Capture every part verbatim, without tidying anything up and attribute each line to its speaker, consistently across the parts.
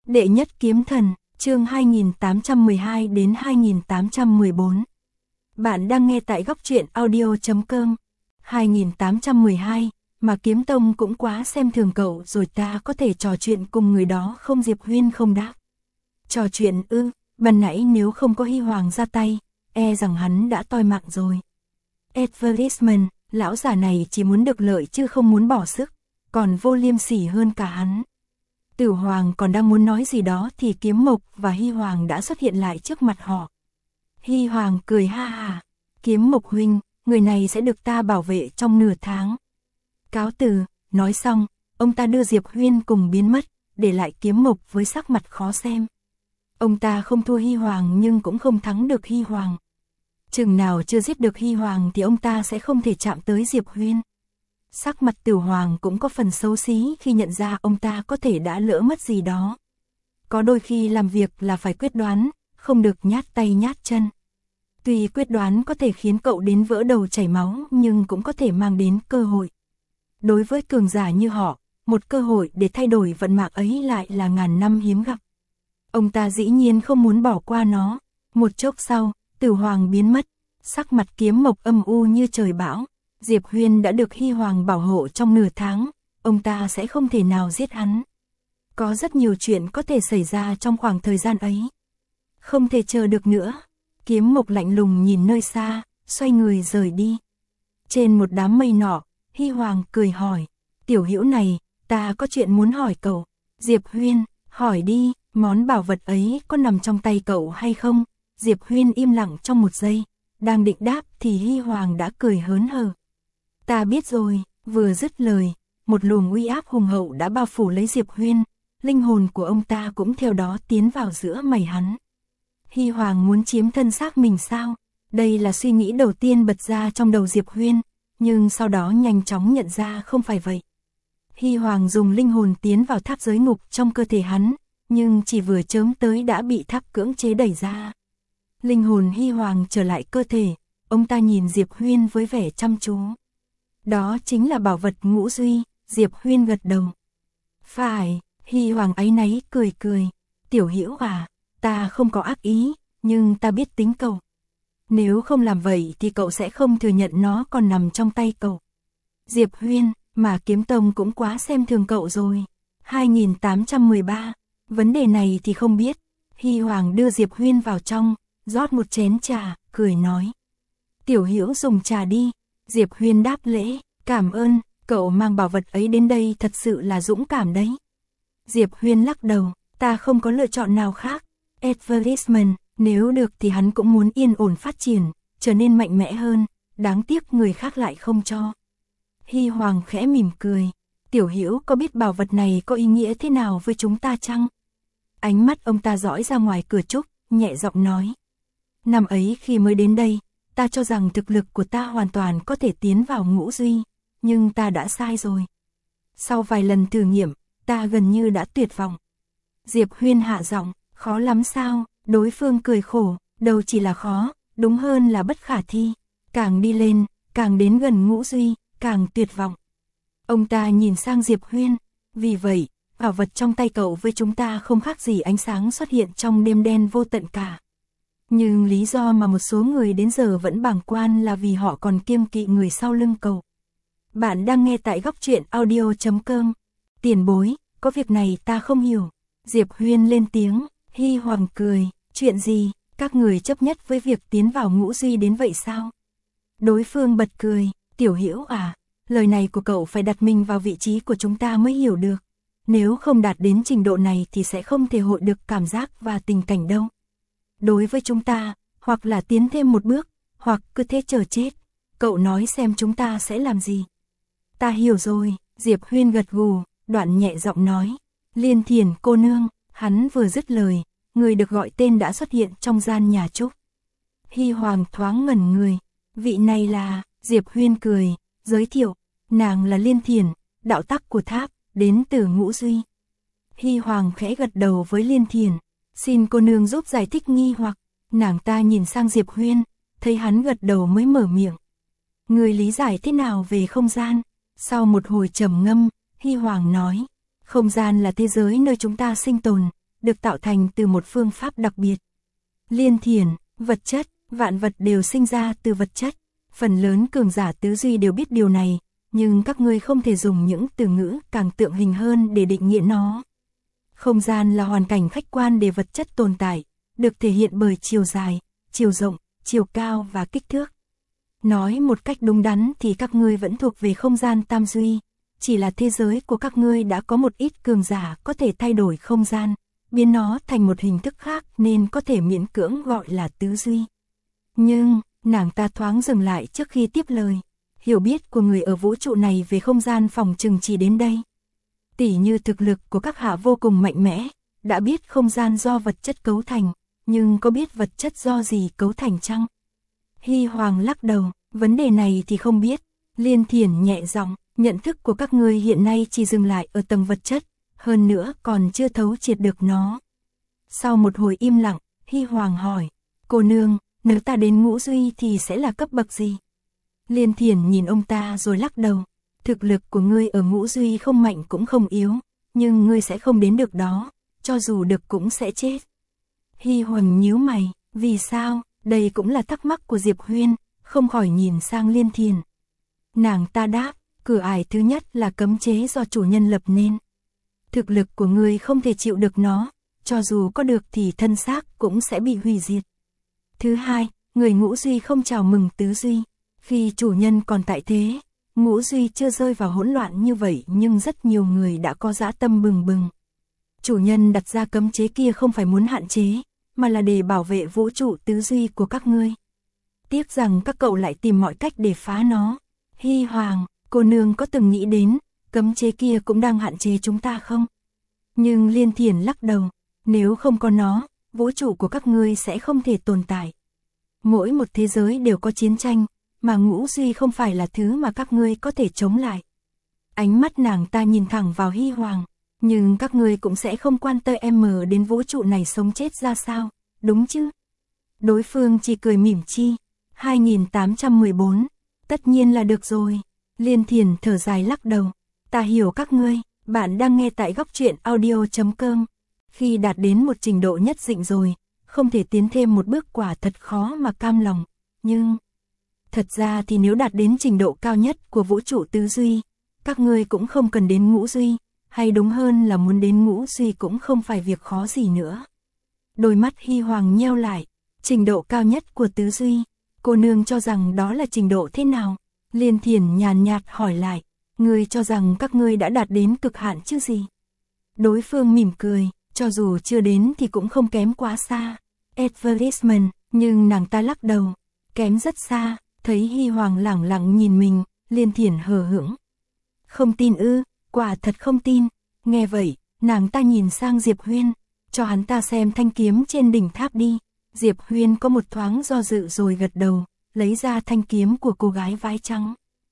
Speaker 1: Đệ nhất kiếm thần, chương hai nghìn tám trăm mười hai đến hai nghìn tám trăm mười bốn. Bạn đang nghe tại góc truyện audio chấm com. hai nghìn tám trăm mười hai, mà Kiếm Tông cũng quá xem thường cậu rồi, ta có thể trò chuyện cùng người đó không? Diệp Huyên không đáp. Trò chuyện ư? Ban nãy nếu không có Hy Hoàng ra tay, e rằng hắn đã toi mạng rồi. Advertisement, lão già này chỉ muốn được lợi chứ không muốn bỏ sức, còn vô liêm sỉ hơn cả hắn. Tử Hoàng còn đang muốn nói gì đó thì Kiếm Mộc và Hy Hoàng đã xuất hiện lại trước mặt họ. Hy Hoàng cười ha ha. Kiếm Mộc huynh, người này sẽ được ta bảo vệ trong nửa tháng. Cáo từ. Nói xong, ông ta đưa Diệp Huyên cùng biến mất, để lại Kiếm Mộc với sắc mặt khó xem. Ông ta không thua Hy Hoàng nhưng cũng không thắng được Hy Hoàng. Chừng nào chưa giết được Hy Hoàng thì ông ta sẽ không thể chạm tới Diệp Huyên. Sắc mặt Tử Hoàng cũng có phần xấu xí khi nhận ra ông ta có thể đã lỡ mất gì đó. Có đôi khi làm việc là phải quyết đoán, không được nhát tay nhát chân. Tuy quyết đoán có thể khiến cậu đến vỡ đầu chảy máu nhưng cũng có thể mang đến cơ hội. Đối với cường giả như họ, một cơ hội để thay đổi vận mạng ấy lại là ngàn năm hiếm gặp. Ông ta dĩ nhiên không muốn bỏ qua nó. Một chốc sau, Tử Hoàng biến mất, sắc mặt Kiếm Mộc âm u như trời bão. Diệp Huyên đã được Hy Hoàng bảo hộ trong nửa tháng, ông ta sẽ không thể nào giết hắn. Có rất nhiều chuyện có thể xảy ra trong khoảng thời gian ấy. Không thể chờ được nữa. Kiếm Mộc lạnh lùng nhìn nơi xa, xoay người rời đi. Trên một đám mây nọ, Hy Hoàng cười hỏi, tiểu hữu này, ta có chuyện muốn hỏi cậu. Diệp Huyên, hỏi đi, món bảo vật ấy có nằm trong tay cậu hay không? Diệp Huyên im lặng trong một giây, đang định đáp thì Hy Hoàng đã cười hớn hở. Ta biết rồi. Vừa dứt lời, một luồng uy áp hùng hậu đã bao phủ lấy Diệp Huyên, linh hồn của ông ta cũng theo đó tiến vào giữa mày hắn. Hy Hoàng muốn chiếm thân xác mình sao? Đây là suy nghĩ đầu tiên bật ra trong đầu Diệp Huyên, nhưng sau đó nhanh chóng nhận ra không phải vậy. Hy Hoàng dùng linh hồn tiến vào tháp giới ngục trong cơ thể hắn, nhưng chỉ vừa chớm tới đã bị tháp cưỡng chế đẩy ra. Linh hồn Hy Hoàng trở lại cơ thể, ông ta nhìn Diệp Huyên với vẻ chăm chú. Đó chính là bảo vật Ngũ Duy. Diệp Huyên gật đầu. Phải. Hy Hoàng áy náy cười cười. Tiểu hữu à, ta không có ác ý, nhưng ta biết tính cậu. Nếu không làm vậy thì cậu sẽ không thừa nhận nó còn nằm trong tay cậu. Diệp Huyên, mà Kiếm Tông cũng quá xem thường cậu rồi. hai nghìn tám trăm mười ba. Vấn đề này thì không biết. Hy Hoàng đưa Diệp Huyên vào trong, rót một chén trà, cười nói. Tiểu hữu dùng trà đi. Diệp Huyên đáp lễ, cảm ơn, cậu mang bảo vật ấy đến đây thật sự là dũng cảm đấy. Diệp Huyên lắc đầu, ta không có lựa chọn nào khác. Advertisement, nếu được thì hắn cũng muốn yên ổn phát triển, trở nên mạnh mẽ hơn, đáng tiếc người khác lại không cho. Hy Hoàng khẽ mỉm cười, tiểu hữu có biết bảo vật này có ý nghĩa thế nào với chúng ta chăng? Ánh mắt ông ta dõi ra ngoài cửa trúc, nhẹ giọng nói. Năm ấy khi mới đến đây, ta cho rằng thực lực của ta hoàn toàn có thể tiến vào Ngũ Duy, nhưng ta đã sai rồi. Sau vài lần thử nghiệm, ta gần như đã tuyệt vọng. Diệp Huyên hạ giọng, khó lắm sao? Đối phương cười khổ, đâu chỉ là khó, đúng hơn là bất khả thi. Càng đi lên, càng đến gần Ngũ Duy, càng tuyệt vọng. Ông ta nhìn sang Diệp Huyên, vì vậy, bảo vật trong tay cậu với chúng ta không khác gì ánh sáng xuất hiện trong đêm đen vô tận cả. Nhưng lý do mà một số người đến giờ vẫn bàng quan là vì họ còn kiêng kỵ người sau lưng cậu. Bạn đang nghe tại góc truyện audio chấm com. Tiền bối, có việc này ta không hiểu. Diệp Huyên lên tiếng. Hy Hoàng cười, chuyện gì, các người chấp nhất với việc tiến vào Ngũ Duy đến vậy sao? Đối phương bật cười, tiểu hữu à, lời này của cậu phải đặt mình vào vị trí của chúng ta mới hiểu được. Nếu không đạt đến trình độ này thì sẽ không thể hội được cảm giác và tình cảnh đâu. Đối với chúng ta, hoặc là tiến thêm một bước, hoặc cứ thế chờ chết. Cậu nói xem chúng ta sẽ làm gì? Ta hiểu rồi. Diệp Huyên gật gù, đoạn nhẹ giọng nói. Liên Thiền cô nương. Hắn vừa dứt lời, người được gọi tên đã xuất hiện trong gian nhà trúc. Hy Hoàng thoáng ngẩn người. Vị này là... Diệp Huyên cười, giới thiệu. Nàng là Liên Thiền, đạo tắc của tháp, đến từ Ngũ Duy. Hy Hoàng khẽ gật đầu với Liên Thiền. Xin cô nương giúp giải thích nghi hoặc. Nàng ta nhìn sang Diệp Huyên, thấy hắn gật đầu mới mở miệng. Người lý giải thế nào về không gian? Sau một hồi trầm ngâm, Hy Hoàng nói. Không gian là thế giới nơi chúng ta sinh tồn, được tạo thành từ một phương pháp đặc biệt. Liên Thiển, vật chất, vạn vật đều sinh ra từ vật chất. Phần lớn cường giả tứ duy đều biết điều này, nhưng các ngươi không thể dùng những từ ngữ càng tượng hình hơn để định nghĩa nó. Không gian là hoàn cảnh khách quan để vật chất tồn tại, được thể hiện bởi chiều dài, chiều rộng, chiều cao và kích thước. Nói một cách đúng đắn thì các ngươi vẫn thuộc về không gian tam duy, chỉ là thế giới của các ngươi đã có một ít cường giả có thể thay đổi không gian, biến nó thành một hình thức khác nên có thể miễn cưỡng gọi là tứ duy. Nhưng, nàng ta thoáng dừng lại trước khi tiếp lời. Hiểu biết của người ở vũ trụ này về không gian phòng chừng chỉ đến đây. Tỉ như thực lực của các hạ vô cùng mạnh mẽ, đã biết không gian do vật chất cấu thành, nhưng có biết vật chất do gì cấu thành chăng? Hy Hoàng lắc đầu, vấn đề này thì không biết. Liên Thiển nhẹ giọng, nhận thức của các ngươi hiện nay chỉ dừng lại ở tầng vật chất, hơn nữa còn chưa thấu triệt được nó. Sau một hồi im lặng, Hy Hoàng hỏi, cô nương, nếu ta đến ngũ duy thì sẽ là cấp bậc gì? Liên Thiển nhìn ông ta rồi lắc đầu, thực lực của ngươi ở ngũ duy không mạnh cũng không yếu, nhưng ngươi sẽ không đến được đó, cho dù được cũng sẽ chết. Hy Hoàng nhíu mày, vì sao? Đây cũng là thắc mắc của Diệp Huyên, không khỏi nhìn sang Liên Thiển. Nàng ta đáp, cửa ải thứ nhất là cấm chế do chủ nhân lập nên. Thực lực của ngươi không thể chịu được nó, cho dù có được thì thân xác cũng sẽ bị hủy diệt. Thứ hai, người ngũ duy không chào mừng tứ duy. Khi chủ nhân còn tại thế, ngũ duy chưa rơi vào hỗn loạn như vậy nhưng rất nhiều người đã có dã tâm bừng bừng. Chủ nhân đặt ra cấm chế kia không phải muốn hạn chế, mà là để bảo vệ vũ trụ tứ duy của các ngươi. Tiếc rằng các cậu lại tìm mọi cách để phá nó. Hy Hoàng, cô nương có từng nghĩ đến, cấm chế kia cũng đang hạn chế chúng ta không? Nhưng Liên Thiển lắc đầu, nếu không có nó, vũ trụ của các ngươi sẽ không thể tồn tại. Mỗi một thế giới đều có chiến tranh, mà ngũ duy không phải là thứ mà các ngươi có thể chống lại. Ánh mắt nàng ta nhìn thẳng vào Hy Hoàng, nhưng các ngươi cũng sẽ không quan tâm em đến vũ trụ này sống chết ra sao, đúng chứ? Đối phương chỉ cười mỉm chi. hai nghìn tám trăm mười bốn, tất nhiên là được rồi. Liên Thiển thở dài lắc đầu, ta hiểu các ngươi. Bạn đang nghe tại góc truyện audio chấm com. Khi đạt đến một trình độ nhất định rồi, không thể tiến thêm một bước quả thật khó mà cam lòng, nhưng... Thật ra thì nếu đạt đến trình độ cao nhất của vũ trụ tứ duy, các ngươi cũng không cần đến ngũ duy, hay đúng hơn là muốn đến ngũ duy cũng không phải việc khó gì nữa. Đôi mắt Hy Hoàng nheo lại, trình độ cao nhất của tứ duy, cô nương cho rằng đó là trình độ thế nào? Liên Thiển nhàn nhạt hỏi lại, ngươi cho rằng các ngươi đã đạt đến cực hạn chứ gì? Đối phương mỉm cười, cho dù chưa đến thì cũng không kém quá xa. Advertisement, nhưng nàng ta lắc đầu, kém rất xa. Thấy Hy Hoàng lẳng lặng nhìn mình, Liên Thiển hờ hững. Không tin ư, quả thật không tin. Nghe vậy, nàng ta nhìn sang Diệp Huyên, cho hắn ta xem thanh kiếm trên đỉnh tháp đi. Diệp Huyên có một thoáng do dự rồi gật đầu, lấy ra thanh kiếm của cô gái váy trắng.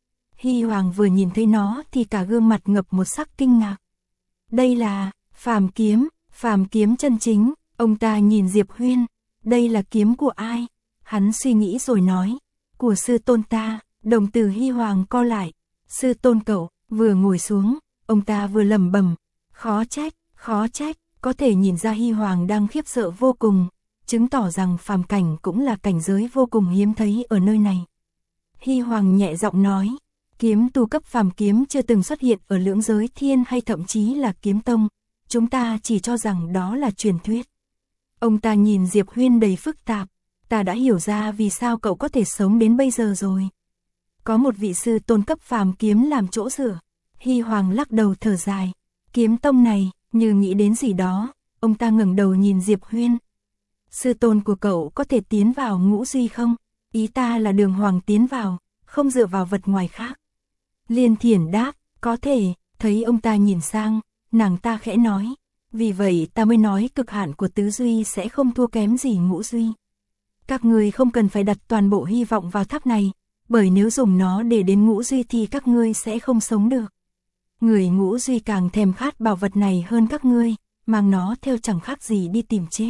Speaker 1: Hy Hoàng vừa nhìn thấy nó thì cả gương mặt ngập một sắc kinh ngạc. Đây là phàm kiếm, phàm kiếm chân chính. Ông ta nhìn Diệp Huyên, đây là kiếm của ai? Hắn suy nghĩ rồi nói, của sư tôn ta. Đồng tử Hy Hoàng co lại, sư tôn cậu. Vừa ngồi xuống, ông ta vừa lẩm bẩm, khó trách, khó trách. Có thể nhìn ra Hy Hoàng đang khiếp sợ vô cùng, chứng tỏ rằng phàm cảnh cũng là cảnh giới vô cùng hiếm thấy ở nơi này. Hy Hoàng nhẹ giọng nói, kiếm tu cấp phàm kiếm chưa từng xuất hiện ở lưỡng giới thiên hay thậm chí là kiếm tông, chúng ta chỉ cho rằng đó là truyền thuyết. Ông ta nhìn Diệp Huyên đầy phức tạp, ta đã hiểu ra vì sao cậu có thể sống đến bây giờ rồi. Có một vị sư tôn cấp phàm kiếm làm chỗ dựa. Hy Hoàng lắc đầu thở dài, kiếm tông này, như nghĩ đến gì đó, ông ta ngẩng đầu nhìn Diệp Huyên. Sư tôn của cậu có thể tiến vào ngũ duy không? Ý ta là đường hoàng tiến vào, không dựa vào vật ngoài khác. Liên Thiển đáp, có thể. Thấy ông ta nhìn sang, nàng ta khẽ nói, vì vậy ta mới nói cực hạn của tứ duy sẽ không thua kém gì ngũ duy. Các ngươi không cần phải đặt toàn bộ hy vọng vào tháp này, bởi nếu dùng nó để đến ngũ duy thì các ngươi sẽ không sống được. Người ngũ duy càng thèm khát bảo vật này hơn các ngươi, mang nó theo chẳng khác gì đi tìm chết.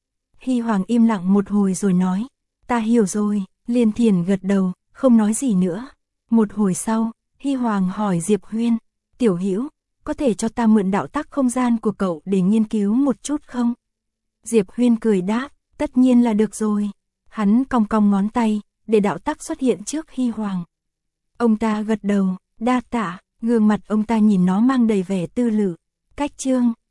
Speaker 1: Hy Hoàng im lặng một hồi rồi nói, ta hiểu rồi. Liên Thiển gật đầu, không nói gì nữa. Một hồi sau, Hy Hoàng hỏi Diệp Huyên, tiểu hữu, có thể cho ta mượn đạo tắc không gian của cậu để nghiên cứu một chút không? Diệp Huyên cười đáp, tất nhiên là được rồi. Hắn cong cong ngón tay, để đạo tắc xuất hiện trước Hy Hoàng. Ông ta gật đầu, đa tạ, gương mặt ông ta nhìn nó mang đầy vẻ tư lự. Cách chương